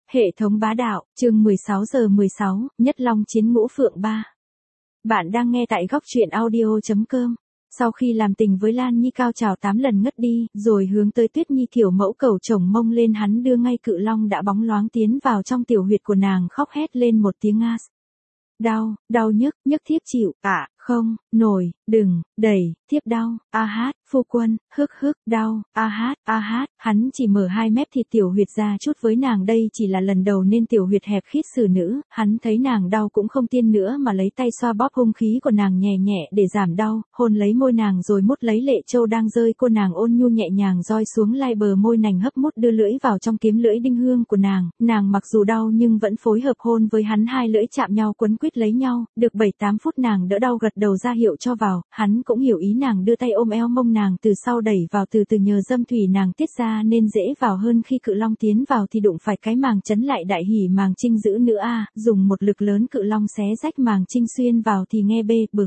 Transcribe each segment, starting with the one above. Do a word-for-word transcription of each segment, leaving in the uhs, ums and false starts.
Hệ thống bá đạo, chương mười sáu giờ mười sáu, Nhất Long chiến ngũ phượng ba. Bạn đang nghe tại góc truyện audio chấm com. Sau khi làm tình với Lan Nhi cao trào tám lần ngất đi, rồi hướng tới Tuyết Nhi kiểu mẫu cầu chồng mông lên hắn đưa ngay cự long đã bóng loáng tiến vào trong tiểu huyệt của nàng khóc hét lên một tiếng as. Đau, đau nhức, nhức thiếp chịu, ạ, à, không, nổi, đừng, đẩy, thiếp đau, a hát, phu quân, hức hức, đau, a hát, a hát, hắn chỉ mở hai mép thịt tiểu huyệt ra chút với nàng đây chỉ là lần đầu nên tiểu huyệt hẹp khít xử nữ, hắn thấy nàng đau cũng không tiên nữa mà lấy tay xoa bóp hung khí của nàng nhẹ nhẹ để giảm đau, hôn lấy môi nàng rồi mút lấy lệ châu đang rơi cô nàng ôn nhu nhẹ nhàng roi xuống lai bờ môi nành hấp mút đưa lưỡi vào trong kiếm lưỡi đinh hương của nàng, nàng mặc dù đau nhưng vẫn phối hợp hôn với hắn hai lưỡi chạm nhau quấn quýt lấy nhau, được bảy tám phút nàng đỡ đau gật đầu ra hiệu cho vào, hắn cũng hiểu ý nàng đưa tay ôm eo mông nàng từ sau đẩy vào từ từ nhờ dâm thủy nàng tiết ra nên dễ vào hơn khi cự long tiến vào thì đụng phải cái màng chấn lại đại hỉ màng trinh giữ nữa a, dùng một lực lớn cự long xé rách màng trinh xuyên vào thì nghe bê bực.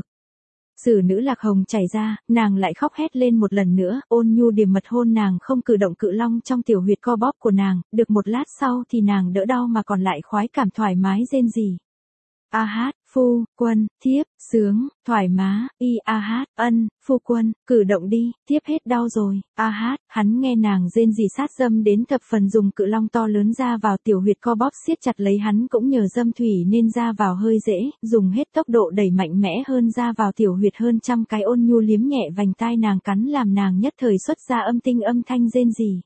Sử nữ lạc hồng chảy ra, nàng lại khóc hét lên một lần nữa, ôn nhu điềm mật hôn nàng không cử động cự long trong tiểu huyệt co bóp của nàng, được một lát sau thì nàng đỡ đau mà còn lại khoái cảm thoải mái rên rỉ. A hát, phu, quân, thiếp, sướng, thoải má, y a hát, ân, phu quân, cử động đi, thiếp hết đau rồi, a hát, hắn nghe nàng rên rỉ sát dâm đến thập phần dùng cự long to lớn ra vào tiểu huyệt co bóp siết chặt lấy hắn cũng nhờ dâm thủy nên ra vào hơi dễ, dùng hết tốc độ đẩy mạnh mẽ hơn ra vào tiểu huyệt hơn trăm cái ôn nhu liếm nhẹ vành tai nàng cắn làm nàng nhất thời xuất ra âm tinh âm thanh rên rỉ.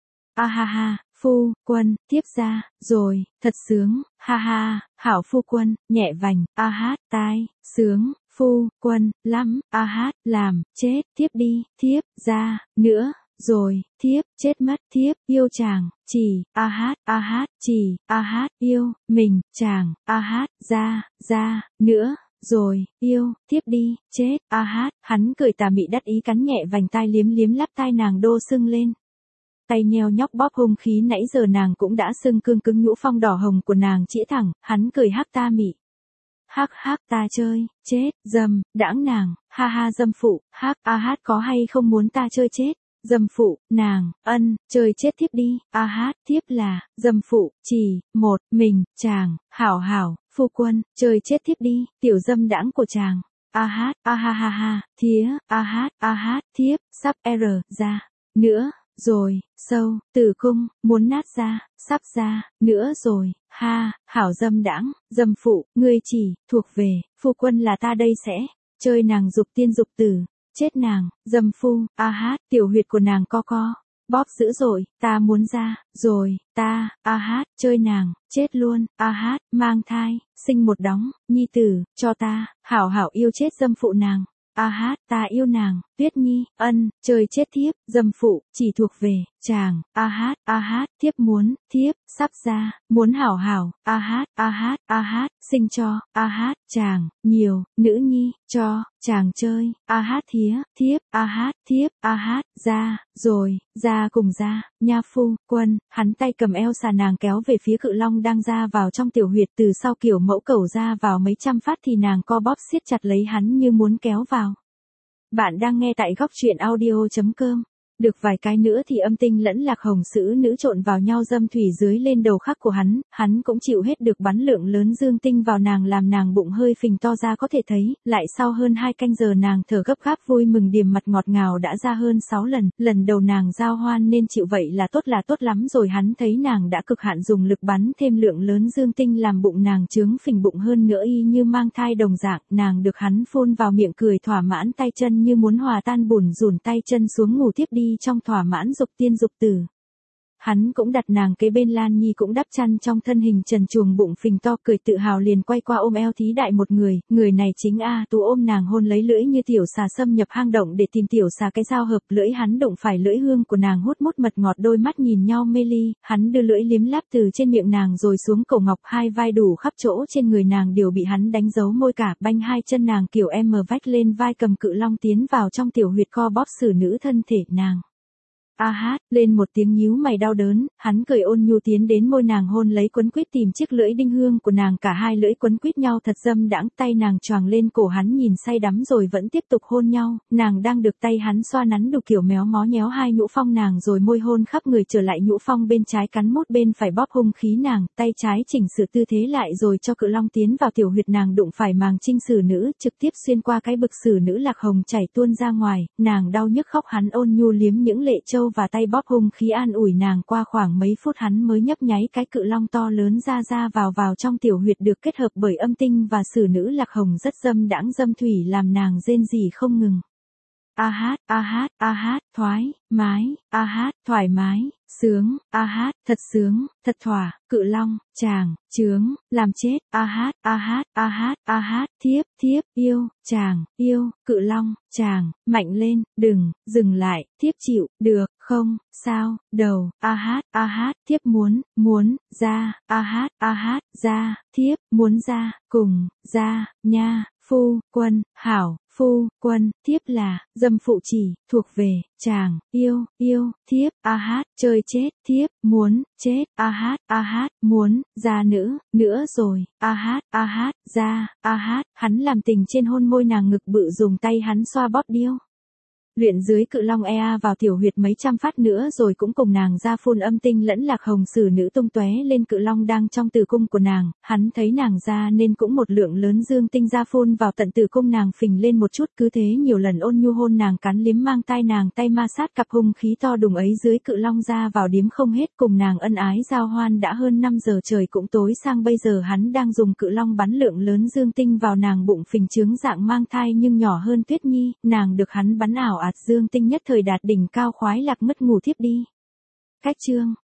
A ha ha. Phu, quân, tiếp ra, rồi, thật sướng, ha ha, hảo phu quân, nhẹ vành, a hát, tai, sướng, phu, quân, lắm, a hát, làm, chết, tiếp đi, tiếp, ra, nữa, rồi, thiếp, chết mất, thiếp, yêu chàng, chỉ, a hát, a hát, chỉ, a hát, yêu, mình, chàng, a hát, ra, ra, nữa. Rồi, yêu, tiếp đi, chết, a hát, hắn cười tà mị đắc ý cắn nhẹ vành tai liếm liếm lắp tai nàng đô sưng lên. Tay nheo nhóc bóp hung khí nãy giờ nàng cũng đã sưng cương cứng nhũ phong đỏ hồng của nàng chĩa thẳng, hắn cười hắc ta mị. Hắc hắc ta chơi, chết, dâm, đãng nàng, ha ha dâm phụ, hắc, a hát có hay không muốn ta chơi chết, dâm phụ, nàng, ân, chơi chết tiếp đi, a hát, tiếp là, dâm phụ, chỉ, một, mình, chàng, hảo hảo, phu quân, chơi chết tiếp đi, tiểu dâm đãng của chàng, a hát, a ha ha ha, thía, a hát, a hát, thiếp, sắp r, ra, nữa. Rồi, sâu, tử cung, muốn nát ra, sắp ra, nữa rồi, ha, hảo dâm đãng, dâm phụ, ngươi chỉ, thuộc về, phu quân là ta đây sẽ, chơi nàng dục tiên dục tử, chết nàng, dâm phu, a hát, tiểu huyệt của nàng co co, bóp dữ dội, ta muốn ra, rồi, ta, a hát, chơi nàng, chết luôn, a hát, mang thai, sinh một đóng, nhi tử, cho ta, hảo hảo yêu chết dâm phụ nàng. A hát, ta yêu nàng, Tuyết Nhi, ân, chơi chết thiếp, dâm phụ, chỉ thuộc về, chàng, a hát, a hát, thiếp muốn, thiếp, sắp ra, muốn hảo hảo, a hát, a hát, a hát, sinh cho, a hát, chàng, nhiều, nữ nhi, cho, chàng chơi, a hát thía, thiếp, a hát, thiếp, a hát, ra, rồi, ra cùng ra, nha phu, quân, hắn tay cầm eo xà nàng kéo về phía cự long đang ra vào trong tiểu huyệt từ sau kiểu mẫu cầu ra vào mấy trăm phát thì nàng co bóp siết chặt lấy hắn như muốn kéo vào. Bạn đang nghe tại góc truyện audio chấm com. Được vài cái nữa thì âm tinh lẫn lạc hồng sữ nữ trộn vào nhau dâm thủy dưới lên đầu khắc của hắn, hắn cũng chịu hết được bắn lượng lớn dương tinh vào nàng làm nàng bụng hơi phình to ra có thể thấy, lại sau hơn hai canh giờ nàng thở gấp gáp vui mừng điềm mặt ngọt ngào đã ra hơn sáu lần, lần đầu nàng giao hoan nên chịu vậy là tốt là tốt lắm rồi hắn thấy nàng đã cực hạn dùng lực bắn thêm lượng lớn dương tinh làm bụng nàng trướng phình bụng hơn nữa y như mang thai đồng dạng, nàng được hắn phun vào miệng cười thỏa mãn tay chân như muốn hòa tan bùn rủn tay chân xuống ngủ tiếp đi trong thỏa mãn dục tiên dục tử. Hắn cũng đặt nàng kế bên Lan Nhi cũng đắp chăn trong thân hình trần truồng bụng phình to cười tự hào liền quay qua ôm eo thí đại một người, người này chính A Tú ôm nàng hôn lấy lưỡi như tiểu xà xâm nhập hang động để tìm tiểu xà cái dao hợp lưỡi hắn đụng phải lưỡi hương của nàng hút mút mật ngọt đôi mắt nhìn nhau mê ly, hắn đưa lưỡi liếm láp từ trên miệng nàng rồi xuống cổ ngọc hai vai đủ khắp chỗ trên người nàng đều bị hắn đánh dấu môi cả banh hai chân nàng kiểu em vách lên vai cầm cự long tiến vào trong tiểu huyệt co bóp xử nữ thân thể nàng. a hát, lên một tiếng nhíu mày đau đớn, hắn cười ôn nhu tiến đến môi nàng hôn lấy quấn quýt tìm chiếc lưỡi đinh hương của nàng, cả hai lưỡi quấn quýt nhau thật dâm đãng, tay nàng choàng lên cổ hắn nhìn say đắm rồi vẫn tiếp tục hôn nhau, nàng đang được tay hắn xoa nắn đủ kiểu méo mó nhéo hai nhũ phong nàng rồi môi hôn khắp người, trở lại nhũ phong bên trái cắn mút bên phải bóp hung khí nàng, tay trái chỉnh sửa tư thế lại rồi cho cự long tiến vào tiểu huyệt nàng, đụng phải màng trinh sử nữ, trực tiếp xuyên qua cái bực sử nữ, lạc hồng chảy tuôn ra ngoài, nàng đau nhức khóc, hắn ôn nhu liếm những lệ trâu và tay bóp hung khí an ủi nàng, qua khoảng mấy phút hắn mới nhấp nháy cái cự long to lớn ra ra vào vào trong tiểu huyệt, được kết hợp bởi âm tinh và sử nữ lạc hồng rất dâm đãng dâm thủy làm nàng rên rỉ không ngừng. A hát, a hát, a hát, thoái, mái, a hát, thoải mái, sướng, a hát, thật sướng, thật thỏa, cự long, chàng, chướng, làm chết, a hát, a hát, a hát, a hát, thiếp, thiếp, yêu, chàng, yêu, cự long, chàng, mạnh lên, đừng, dừng lại, thiếp chịu, được, không, sao, đầu, a hát, a hát, thiếp muốn, muốn, ra, a hát, a hát, ra, thiếp, muốn ra, cùng, ra, nha, phu, quân, hảo, phu, quân, thiếp là, dâm phụ chỉ, thuộc về, chàng, yêu, yêu, thiếp, a hát, chơi chết, thiếp, muốn, chết, a hát, a hát, muốn, ra nữ, nữa rồi, a hát, a hát, ra, a hát, hắn làm tình trên hôn môi nàng, ngực bự dùng tay hắn xoa bóp điêu. Luyện dưới cự long ea vào tiểu huyệt mấy trăm phát nữa rồi cũng cùng nàng ra phun âm tinh lẫn lạc hồng sử nữ tung tóe lên, cự long đang trong tử cung của nàng, hắn thấy nàng ra nên cũng một lượng lớn dương tinh ra phun vào tận tử cung nàng, phình lên một chút, cứ thế nhiều lần ôn nhu hôn nàng, cắn liếm mang tai nàng, tay ma sát cặp hung khí to đùng ấy dưới cự long ra vào điếm không hết, cùng nàng ân ái giao hoan đã hơn năm giờ, trời cũng tối sang, bây giờ hắn đang dùng cự long bắn lượng lớn dương tinh vào nàng, bụng phình trướng dạng mang thai nhưng nhỏ hơn Tuyết Nhi, nàng được hắn bắn ảo ạt dương tinh nhất thời đạt đỉnh cao khoái lạc, mất ngủ thiếp đi. Cách chương